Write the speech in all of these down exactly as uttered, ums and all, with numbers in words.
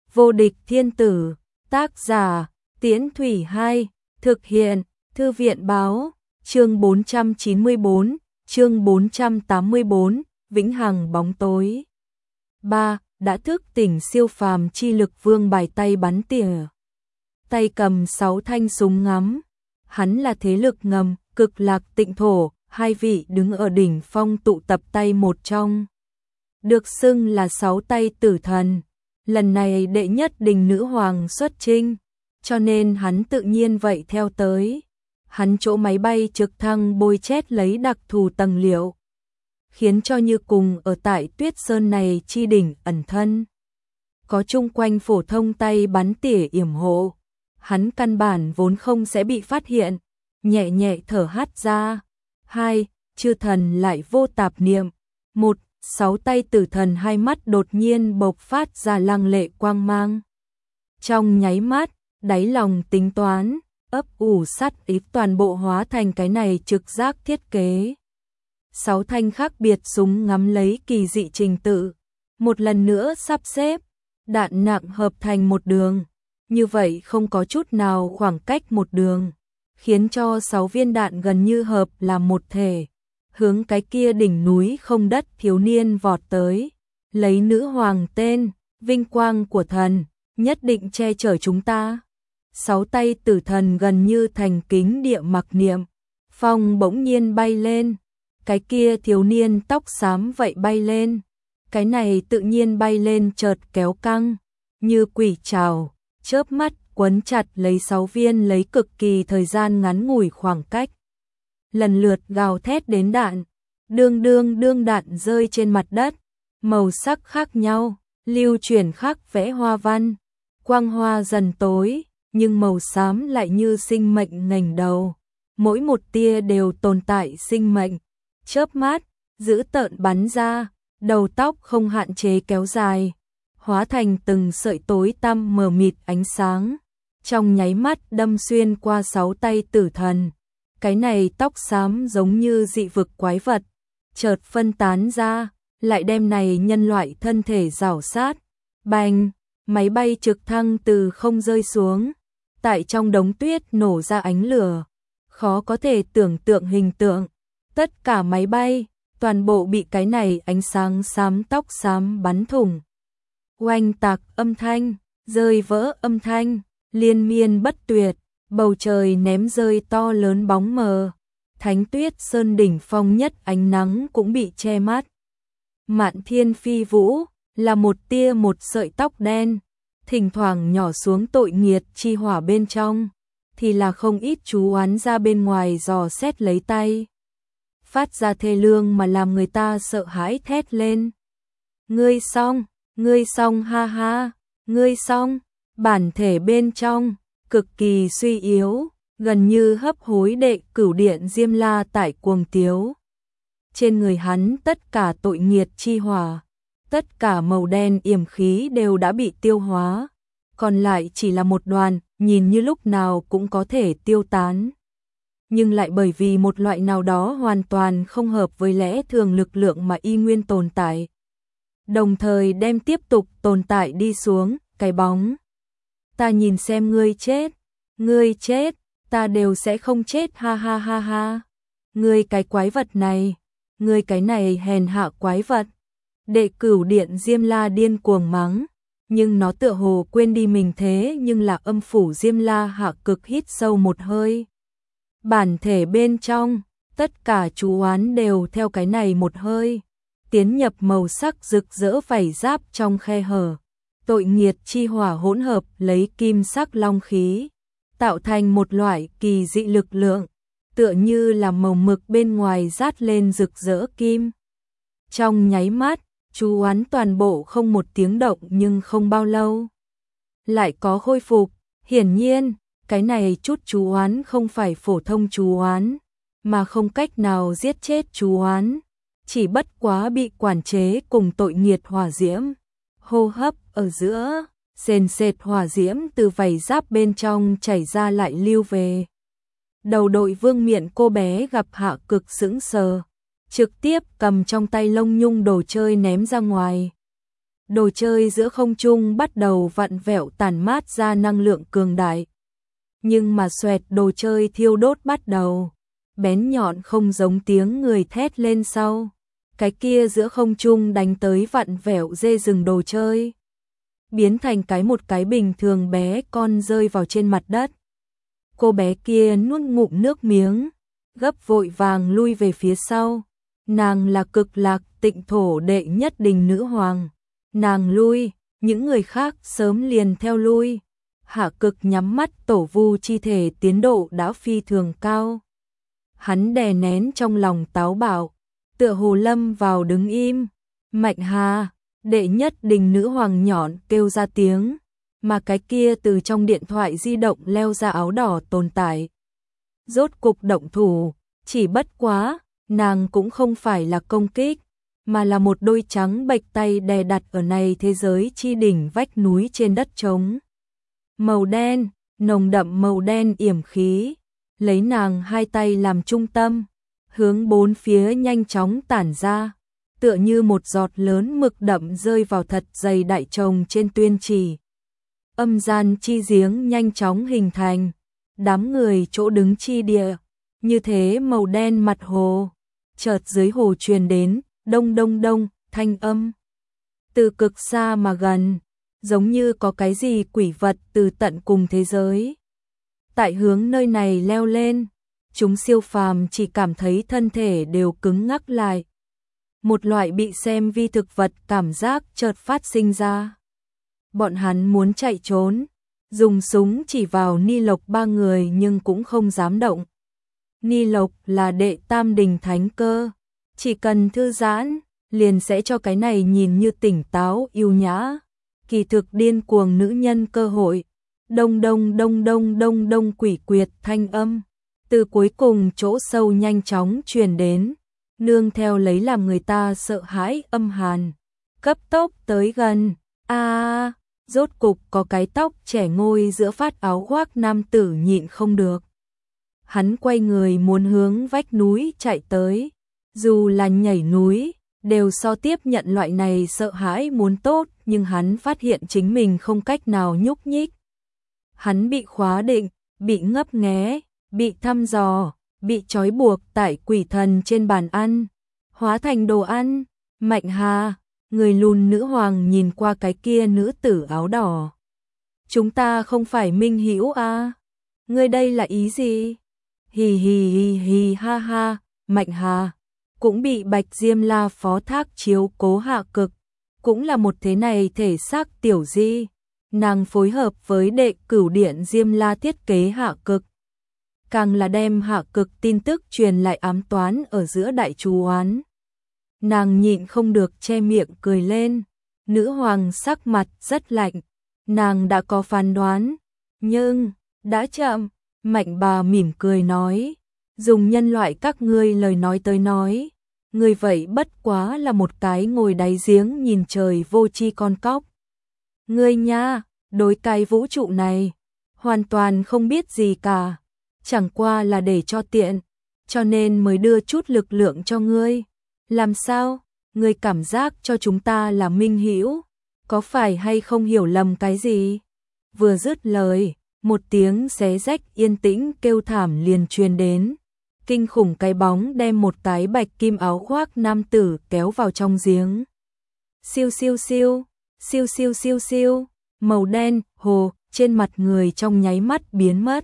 Vô địch thiên tử, tác giả, Tiễn Thủy hai, thực hiện, Thư viện báo, chương bốn trăm chín mươi bốn, chương bốn trăm tám mươi bốn, Vĩnh Hằng bóng tối. ba. Đã thức tỉnh siêu phàm chi lực vương bài tay bắn tỉa. Tay cầm sáu thanh súng ngắm. Hắn là thế lực ngầm, Cực Lạc Tịnh Thổ, hai vị đứng ở đỉnh phong tụ tập tay một trong. Được xưng là sáu tay tử thần. Lần này đệ nhất đình nữ hoàng xuất chinh, cho nên hắn tự nhiên vậy theo tới. Hắn chỗ máy bay trực thăng bôi chét lấy đặc thù tầng liệu, khiến cho như cùng ở tại Tuyết Sơn này chi đỉnh ẩn thân. Có chung quanh phổ thông tay bắn tỉa yểm hộ, hắn căn bản vốn không sẽ bị phát hiện, nhẹ nhẹ thở hắt ra. Hai, chư thần lại vô tạp niệm. Một, sáu tay tử thần hai mắt đột nhiên bộc phát ra lăng lệ quang mang. Trong nháy mắt, đáy lòng tính toán, ấp ủ sát ý toàn bộ hóa thành cái này trực giác thiết kế. Sáu thanh khác biệt súng ngắm lấy kỳ dị trình tự, một lần nữa sắp xếp, đạn nặng hợp thành một đường, như vậy không có chút nào khoảng cách một đường, khiến cho sáu viên đạn gần như hợp làm một thể, hướng cái kia đỉnh núi không đất thiếu niên vọt tới, lấy nữ hoàng tên, vinh quang của thần, nhất định che chở chúng ta. Sáu tay tử thần gần như thành kính địa mặc niệm, phong bỗng nhiên bay lên, cái kia thiếu niên tóc xám vậy bay lên, cái này tự nhiên bay lên chợt kéo căng, như quỷ trảo, chớp mắt quấn chặt lấy sáu viên lấy cực kỳ thời gian ngắn ngủi khoảng cách. Lần lượt gào thét đến đạn, đương đương đương đạn rơi trên mặt đất, màu sắc khác nhau, lưu chuyển khắc vẽ hoa văn, quang hoa dần tối, nhưng màu xám lại như sinh mệnh ngẩng đầu, mỗi một tia đều tồn tại sinh mệnh, chớp mắt, dữ tợn bắn ra, đầu tóc không hạn chế kéo dài, hóa thành từng sợi tối tăm mờ mịt ánh sáng, trong nháy mắt đâm xuyên qua sáu tay tử thần. Cái này tóc xám giống như dị vực quái vật, chợt phân tán ra, lại đem này nhân loại thân thể rảo sát. Bành, máy bay trực thăng từ không rơi xuống, tại trong đống tuyết nổ ra ánh lửa, khó có thể tưởng tượng hình tượng. Tất cả máy bay, toàn bộ bị cái này ánh sáng xám tóc xám bắn thủng. Oanh tạc âm thanh, rơi vỡ âm thanh, liên miên bất tuyệt. Bầu trời ném rơi to lớn bóng mờ, Thánh Tuyết Sơn đỉnh phong nhất ánh nắng cũng bị che mắt. Mạn thiên phi vũ, là một tia một sợi tóc đen, thỉnh thoảng nhỏ xuống tội nghiệt chi hỏa bên trong, thì là không ít chú oán ra bên ngoài dò xét lấy tay. Phát ra thê lương mà làm người ta sợ hãi thét lên. Ngươi xong, ngươi xong ha ha, ngươi xong, bản thể bên trong cực kỳ suy yếu, gần như hấp hối đệ cửu điện Diêm La tại cuồng tiếu. Trên người hắn tất cả tội nghiệt chi hỏa, tất cả màu đen yểm khí đều đã bị tiêu hóa, còn lại chỉ là một đoàn, nhìn như lúc nào cũng có thể tiêu tán. Nhưng lại bởi vì một loại nào đó hoàn toàn không hợp với lẽ thường lực lượng mà y nguyên tồn tại. Đồng thời đem tiếp tục tồn tại đi xuống, cái bóng. Ta nhìn xem ngươi chết, ngươi chết, ta đều sẽ không chết ha ha ha ha. Ngươi cái quái vật này, ngươi cái này hèn hạ quái vật. Đệ cửu điện Diêm La điên cuồng mắng, nhưng nó tựa hồ quên đi mình thế nhưng là âm phủ Diêm La hạ cực hít sâu một hơi. Bản thể bên trong, tất cả chú oán đều theo cái này một hơi, tiến nhập màu sắc rực rỡ vảy giáp trong khe hở. Tội nghiệt chi hỏa hỗn hợp lấy kim sắc long khí, tạo thành một loại kỳ dị lực lượng, tựa như là màu mực bên ngoài rát lên rực rỡ kim. Trong nháy mắt, chú oán toàn bộ không một tiếng động, nhưng không bao lâu lại có khôi phục. Hiển nhiên, cái này chút chú oán không phải phổ thông chú oán, mà không cách nào giết chết chú oán, chỉ bất quá bị quản chế cùng tội nghiệt hỏa diễm. Hô hấp ở giữa, sền sệt hỏa diễm từ vảy giáp bên trong chảy ra lại lưu về. Đầu đội vương miện cô bé gặp hạ cực sững sờ, trực tiếp cầm trong tay lông nhung đồ chơi ném ra ngoài. Đồ chơi giữa không trung bắt đầu vặn vẹo tản mát ra năng lượng cường đại. Nhưng mà xoẹt, đồ chơi thiêu đốt bắt đầu. Bén nhọn không giống tiếng người thét lên sau. Cái kia giữa không trung đánh tới vặn vẹo dê rừng đồ chơi. Biến thành cái một cái bình thường bé con rơi vào trên mặt đất. Cô bé kia nuốt ngụm nước miếng, gấp vội vàng lui về phía sau. Nàng là Cực Lạc Tịnh Thổ đệ nhất đình nữ hoàng. Nàng lui, những người khác sớm liền theo lui. Hạ Cực nhắm mắt, tổ vu chi thể tiến độ đã phi thường cao. Hắn đè nén trong lòng táo bạo, tựa hồ lâm vào đứng im. Mạnh Hà, đệ nhất đình nữ hoàng nhọn kêu ra tiếng, mà cái kia từ trong điện thoại di động leo ra áo đỏ tồn tại. Rốt cục động thủ, chỉ bất quá, nàng cũng không phải là công kích, mà là một đôi trắng bệch tay đè đặt ở này thế giới chi đỉnh vách núi trên đất trống. Màu đen, nồng đậm màu đen yểm khí, lấy nàng hai tay làm trung tâm, hướng bốn phía nhanh chóng tản ra, tựa như một giọt lớn mực đậm rơi vào thật dày đại trồng trên tuyên chỉ. Âm gian chi giếng nhanh chóng hình thành, đám người chỗ đứng chi địa, như thế màu đen mặt hồ, chợt dưới hồ truyền đến, đông đông đông, thanh âm. Từ cực xa mà gần, giống như có cái gì quỷ vật từ tận cùng thế giới. Tại hướng nơi này leo lên, chúng siêu phàm chỉ cảm thấy thân thể đều cứng ngắc lại. Một loại bị xem vi thực vật cảm giác chợt phát sinh ra. Bọn hắn muốn chạy trốn, dùng súng chỉ vào Ni Lộc ba người nhưng cũng không dám động. Ni Lộc là đệ tam đình thánh cơ, chỉ cần thư giãn, liền sẽ cho cái này nhìn như tỉnh táo yêu nhã, kỳ thực điên cuồng nữ nhân cơ hội. Đông đông đông đông đông đông quỷ quyệt thanh âm, từ cuối cùng chỗ sâu nhanh chóng truyền đến, nương theo lấy làm người ta sợ hãi âm hàn, cấp tốc tới gần. A, à, rốt cục có cái tóc trẻ ngôi giữa phát áo khoác nam tử nhịn không được. Hắn quay người muốn hướng vách núi chạy tới, dù là nhảy núi, đều so tiếp nhận loại này sợ hãi muốn tốt, nhưng hắn phát hiện chính mình không cách nào nhúc nhích. Hắn bị khóa định, bị ngấp nghé, bị thăm dò, bị trói buộc tại quỷ thần trên bàn ăn, hóa thành đồ ăn. Mạnh Hà, người lùn nữ hoàng nhìn qua cái kia nữ tử áo đỏ. Chúng ta không phải minh hữu à? Ngươi đây là ý gì? Hì hì hì hì ha ha. Mạnh Hà cũng bị Bạch Diêm La phó thác chiếu cố Hạ Cực, cũng là một thế này thể xác tiểu di. Nàng phối hợp với đệ cửu điện Diêm La thiết kế Hạ Cực, càng là đem Hạ Cực tin tức truyền lại ám toán ở giữa đại chú oán. Nàng nhịn không được che miệng cười lên, nữ hoàng sắc mặt rất lạnh, nàng đã có phán đoán, nhưng đã chậm. Mạnh bà mỉm cười nói, dùng nhân loại các ngươi lời nói tới nói, người vậy bất quá là một cái ngồi đáy giếng nhìn trời vô tri con cóc. Ngươi nha, đối cái vũ trụ này, hoàn toàn không biết gì cả, chẳng qua là để cho tiện, cho nên mới đưa chút lực lượng cho ngươi. Làm sao, ngươi cảm giác cho chúng ta là minh hữu, có phải hay không hiểu lầm cái gì? Vừa dứt lời, một tiếng xé rách yên tĩnh kêu thảm liền truyền đến, kinh khủng cái bóng đem một cái bạch kim áo khoác nam tử kéo vào trong giếng. Siêu siêu siêu, siêu siêu siêu siêu, màu đen, hồ, trên mặt người trong nháy mắt biến mất.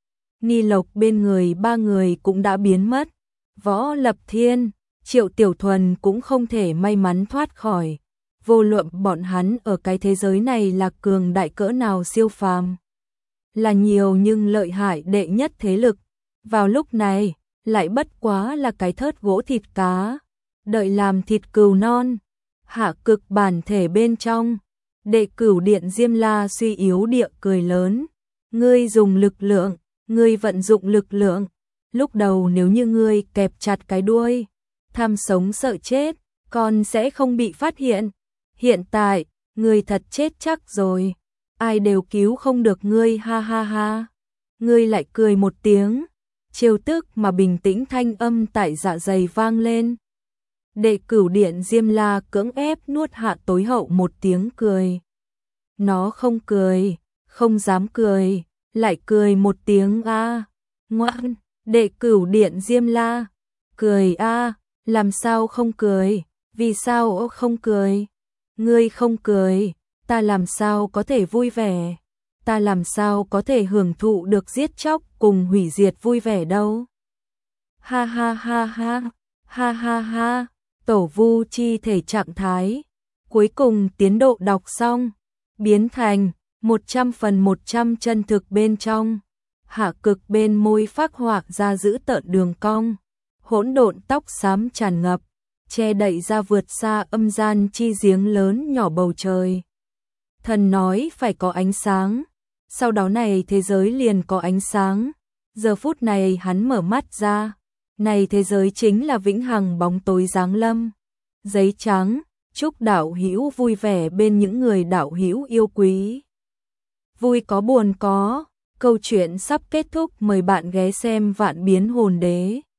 Ni Lộc bên người ba người cũng đã biến mất, Võ Lập Thiên, Triệu Tiểu Thuần cũng không thể may mắn thoát khỏi, vô luận bọn hắn ở cái thế giới này là cường đại cỡ nào siêu phàm, là nhiều nhưng lợi hại đệ nhất thế lực, vào lúc này lại bất quá là cái thớt gỗ thịt cá, đợi làm thịt cừu non. Hạ Cực bản thể bên trong, đệ cửu điện Diêm La suy yếu địa cười lớn, ngươi dùng lực lượng, ngươi vận dụng lực lượng, lúc đầu nếu như ngươi kẹp chặt cái đuôi, tham sống sợ chết, còn sẽ không bị phát hiện. Hiện tại, ngươi thật chết chắc rồi, ai đều cứu không được ngươi, ha ha ha. Ngươi lại cười một tiếng, trêu tức mà bình tĩnh thanh âm tại dạ dày vang lên. Đệ Cửu Điện Diêm La cưỡng ép nuốt hạ tối hậu một tiếng cười. Nó không cười, không dám cười, lại cười một tiếng a. Ngoan, Đệ Cửu Điện Diêm La, cười a, làm sao không cười, vì sao không cười? Ngươi không cười, ta làm sao có thể vui vẻ, ta làm sao có thể hưởng thụ được giết chóc cùng hủy diệt vui vẻ đâu. Ha ha ha ha, ha ha ha, tổ vu chi thể trạng thái, cuối cùng tiến độ đọc xong, biến thành một trăm phần một trăm chân thực bên trong, hạ cực bên môi phác họa ra giữ tợn đường cong, hỗn độn tóc xám tràn ngập, che đậy ra vượt xa âm gian chi giếng lớn nhỏ bầu trời. Thần nói phải có ánh sáng, sau đó này thế giới liền có ánh sáng, giờ phút này hắn mở mắt ra, này thế giới chính là vĩnh hằng bóng tối giáng lâm. Giấy trắng, chúc đạo hữu vui vẻ bên những người đạo hữu yêu quý. Vui có buồn có, câu chuyện sắp kết thúc, mời bạn ghé xem Vạn Biến Hồn Đế.